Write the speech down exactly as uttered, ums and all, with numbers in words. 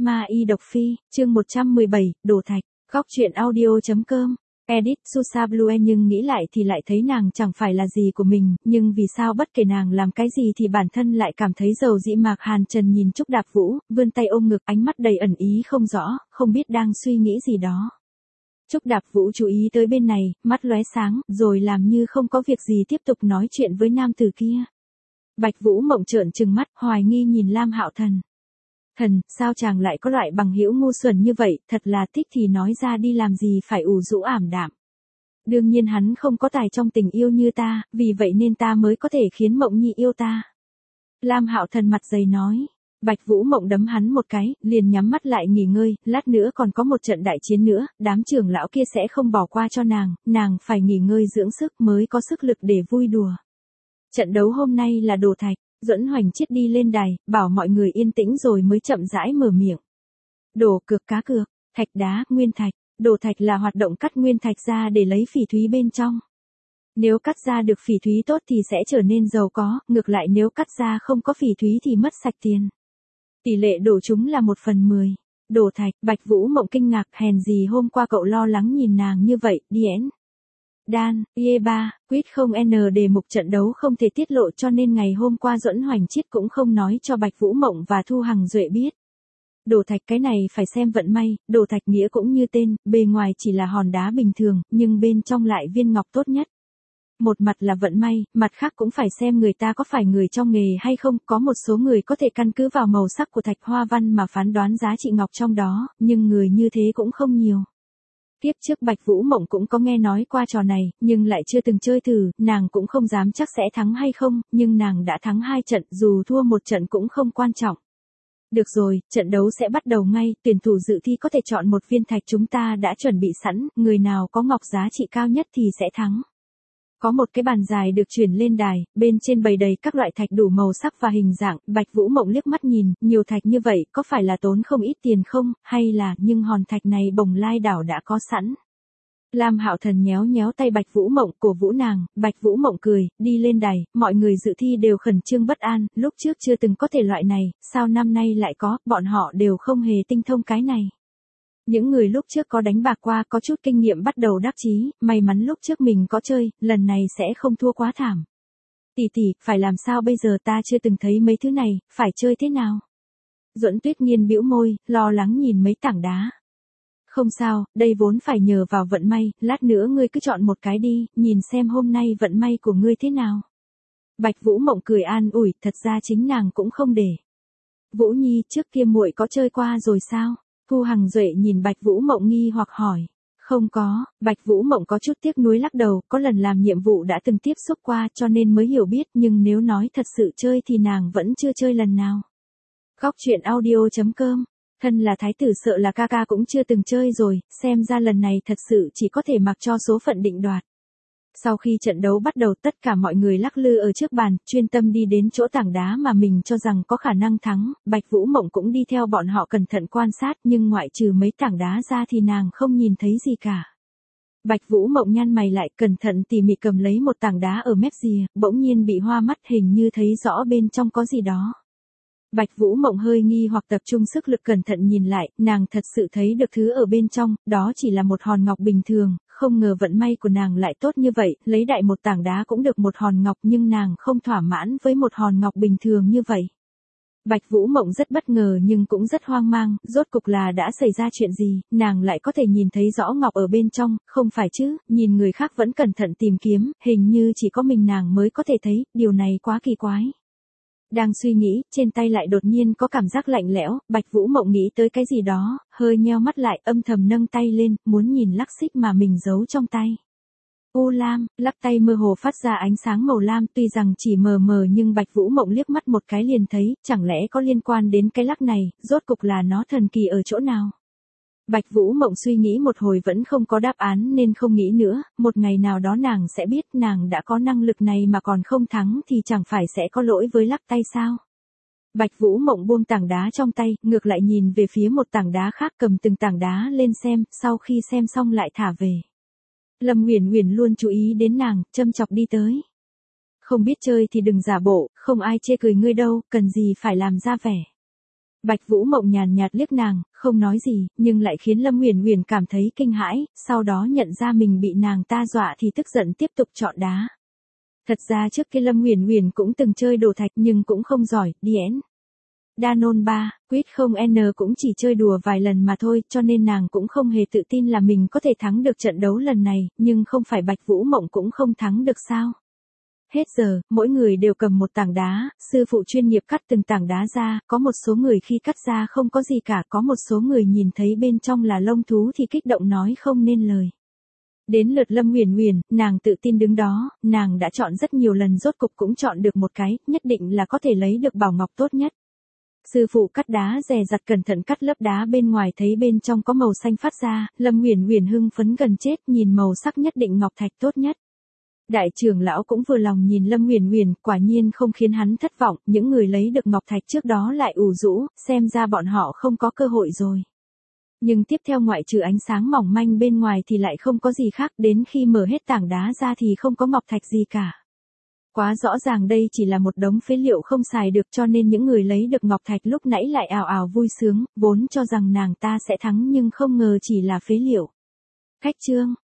Ma Y Độc Phi, chương một trăm mười bảy, Đồ Thạch, góc truyện audio.com, edit Susa Blue. Nhưng nghĩ lại thì lại thấy nàng chẳng phải là gì của mình, nhưng vì sao bất kể nàng làm cái gì thì bản thân lại cảm thấy dầu dĩ. Mạc Hàn Trần nhìn Trúc Đạp Vũ, vươn tay ôm ngực, ánh mắt đầy ẩn ý không rõ, không biết đang suy nghĩ gì đó. Trúc Đạp Vũ chú ý tới bên này, mắt lóe sáng, rồi làm như không có việc gì tiếp tục nói chuyện với nam tử kia. Bạch Vũ Mộng trợn trừng mắt, hoài nghi nhìn Lam Hạo Thần. Thần, sao chàng lại có loại bằng hữu ngu xuẩn như vậy, thật là thích thì nói ra đi, làm gì phải ủ rũ ảm đạm. Đương nhiên hắn không có tài trong tình yêu như ta, vì vậy nên ta mới có thể khiến Mộng Nhi yêu ta. Lam Hạo Thần mặt dày nói. Bạch Vũ Mộng đấm hắn một cái, liền nhắm mắt lại nghỉ ngơi, lát nữa còn có một trận đại chiến nữa, đám trưởng lão kia sẽ không bỏ qua cho nàng, nàng phải nghỉ ngơi dưỡng sức mới có sức lực để vui đùa. Trận đấu hôm nay là Đồ Thạch. Duẫn Hoành Chiết đi lên đài, bảo mọi người yên tĩnh rồi mới chậm rãi mở miệng. Đồ cược cá cược, thạch đá, nguyên thạch. Đồ thạch là hoạt động cắt nguyên thạch ra để lấy phỉ thúy bên trong. Nếu cắt ra được phỉ thúy tốt thì sẽ trở nên giàu có, ngược lại nếu cắt ra không có phỉ thúy thì mất sạch tiền. Tỷ lệ đổ trúng là một phần mười. Đồ thạch, Bạch Vũ Mộng kinh ngạc, hèn gì hôm qua cậu lo lắng nhìn nàng như vậy, điển. Đan, e ba, Quýt không n đề mục trận đấu không thể tiết lộ cho nên ngày hôm qua Duẫn Hoành Chiết cũng không nói cho Bạch Vũ Mộng và Thu Hằng Duệ biết. Đồ thạch cái này phải xem vận may, đồ thạch nghĩa cũng như tên, bề ngoài chỉ là hòn đá bình thường, nhưng bên trong lại viên ngọc tốt nhất. Một mặt là vận may, mặt khác cũng phải xem người ta có phải người trong nghề hay không, có một số người có thể căn cứ vào màu sắc của thạch hoa văn mà phán đoán giá trị ngọc trong đó, nhưng người như thế cũng không nhiều. Tiếp trước Bạch Vũ Mộng cũng có nghe nói qua trò này, nhưng lại chưa từng chơi thử, nàng cũng không dám chắc sẽ thắng hay không, nhưng nàng đã thắng hai trận, dù thua một trận cũng không quan trọng. Được rồi, trận đấu sẽ bắt đầu ngay, tuyển thủ dự thi có thể chọn một viên thạch chúng ta đã chuẩn bị sẵn, người nào có ngọc giá trị cao nhất thì sẽ thắng. Có một cái bàn dài được chuyển lên đài, bên trên bày đầy các loại thạch đủ màu sắc và hình dạng, Bạch Vũ Mộng liếc mắt nhìn, nhiều thạch như vậy, có phải là tốn không ít tiền không, hay là, nhưng hòn thạch này Bồng Lai đảo đã có sẵn. Lam Hạo Thần nhéo nhéo tay Bạch Vũ Mộng, cổ vũ nàng, Bạch Vũ Mộng cười, đi lên đài, mọi người dự thi đều khẩn trương bất an, lúc trước chưa từng có thể loại này, sao năm nay lại có, bọn họ đều không hề tinh thông cái này. Những người lúc trước có đánh bạc qua có chút kinh nghiệm bắt đầu đắc chí, may mắn lúc trước mình có chơi, lần này sẽ không thua quá thảm. Tỷ tỷ, phải làm sao bây giờ, ta chưa từng thấy mấy thứ này, phải chơi thế nào? Duẫn Tuyết Nghiên bĩu môi, lo lắng nhìn mấy tảng đá. Không sao, đây vốn phải nhờ vào vận may, lát nữa ngươi cứ chọn một cái đi, nhìn xem hôm nay vận may của ngươi thế nào. Bạch Vũ Mộng cười an ủi, thật ra chính nàng cũng không để. Vũ Nhi, trước kia muội có chơi qua rồi sao? Thu Hằng Duệ nhìn Bạch Vũ Mộng nghi hoặc hỏi. Không có, Bạch Vũ Mộng có chút tiếc nuối lắc đầu, có lần làm nhiệm vụ đã từng tiếp xúc qua cho nên mới hiểu biết, nhưng nếu nói thật sự chơi thì nàng vẫn chưa chơi lần nào. Góc truyện audio.com, thân là thái tử sợ là ca ca cũng chưa từng chơi rồi, xem ra lần này thật sự chỉ có thể mặc cho số phận định đoạt. Sau khi trận đấu bắt đầu tất cả mọi người lắc lư ở trước bàn, chuyên tâm đi đến chỗ tảng đá mà mình cho rằng có khả năng thắng, Bạch Vũ Mộng cũng đi theo bọn họ cẩn thận quan sát nhưng ngoại trừ mấy tảng đá ra thì nàng không nhìn thấy gì cả. Bạch Vũ Mộng nhăn mày lại cẩn thận tỉ mỉ cầm lấy một tảng đá ở mép rìa, bỗng nhiên bị hoa mắt hình như thấy rõ bên trong có gì đó. Bạch Vũ Mộng hơi nghi hoặc tập trung sức lực cẩn thận nhìn lại, nàng thật sự thấy được thứ ở bên trong, đó chỉ là một hòn ngọc bình thường, không ngờ vận may của nàng lại tốt như vậy, lấy đại một tảng đá cũng được một hòn ngọc nhưng nàng không thỏa mãn với một hòn ngọc bình thường như vậy. Bạch Vũ Mộng rất bất ngờ nhưng cũng rất hoang mang, rốt cục là đã xảy ra chuyện gì, nàng lại có thể nhìn thấy rõ ngọc ở bên trong, không phải chứ, nhìn người khác vẫn cẩn thận tìm kiếm, hình như chỉ có mình nàng mới có thể thấy, điều này quá kỳ quái. Đang suy nghĩ, trên tay lại đột nhiên có cảm giác lạnh lẽo, Bạch Vũ Mộng nghĩ tới cái gì đó, hơi nheo mắt lại, âm thầm nâng tay lên, muốn nhìn lắc xích mà mình giấu trong tay. U lam, lắc tay mơ hồ phát ra ánh sáng màu lam, tuy rằng chỉ mờ mờ nhưng Bạch Vũ Mộng liếc mắt một cái liền thấy, chẳng lẽ có liên quan đến cái lắc này, rốt cục là nó thần kỳ ở chỗ nào? Bạch Vũ Mộng suy nghĩ một hồi vẫn không có đáp án nên không nghĩ nữa, một ngày nào đó nàng sẽ biết nàng đã có năng lực này mà còn không thắng thì chẳng phải sẽ có lỗi với lắc tay sao. Bạch Vũ Mộng buông tảng đá trong tay, ngược lại nhìn về phía một tảng đá khác cầm từng tảng đá lên xem, sau khi xem xong lại thả về. Lâm Uyển Uyển luôn chú ý đến nàng, châm chọc đi tới. Không biết chơi thì đừng giả bộ, không ai chê cười ngươi đâu, cần gì phải làm ra vẻ. Bạch Vũ Mộng nhàn nhạt liếc nàng, không nói gì, nhưng lại khiến Lâm Uyển Uyển cảm thấy kinh hãi, sau đó nhận ra mình bị nàng ta dọa thì tức giận tiếp tục chọn đá. Thật ra trước kia Lâm Uyển Uyển cũng từng chơi đồ thạch nhưng cũng không giỏi, điển. Danon ba, Quýt không N cũng chỉ chơi đùa vài lần mà thôi, cho nên nàng cũng không hề tự tin là mình có thể thắng được trận đấu lần này, nhưng không phải Bạch Vũ Mộng cũng không thắng được sao. Hết giờ, mỗi người đều cầm một tảng đá, sư phụ chuyên nghiệp cắt từng tảng đá ra, có một số người khi cắt ra không có gì cả, có một số người nhìn thấy bên trong là lông thú thì kích động nói không nên lời. Đến lượt Lâm Uyển Uyển, nàng tự tin đứng đó, nàng đã chọn rất nhiều lần rốt cục cũng chọn được một cái, nhất định là có thể lấy được bảo ngọc tốt nhất. Sư phụ cắt đá dè dặt cẩn thận cắt lớp đá bên ngoài thấy bên trong có màu xanh phát ra, Lâm Uyển Uyển hưng phấn gần chết nhìn màu sắc nhất định ngọc thạch tốt nhất. Đại trưởng lão cũng vừa lòng nhìn Lâm Uyển Uyển, quả nhiên không khiến hắn thất vọng, những người lấy được ngọc thạch trước đó lại ủ rũ, xem ra bọn họ không có cơ hội rồi. Nhưng tiếp theo ngoại trừ ánh sáng mỏng manh bên ngoài thì lại không có gì khác, đến khi mở hết tảng đá ra thì không có ngọc thạch gì cả. Quá rõ ràng đây chỉ là một đống phế liệu không xài được, cho nên những người lấy được ngọc thạch lúc nãy lại ào ào vui sướng, vốn cho rằng nàng ta sẽ thắng nhưng không ngờ chỉ là phế liệu. Khách chương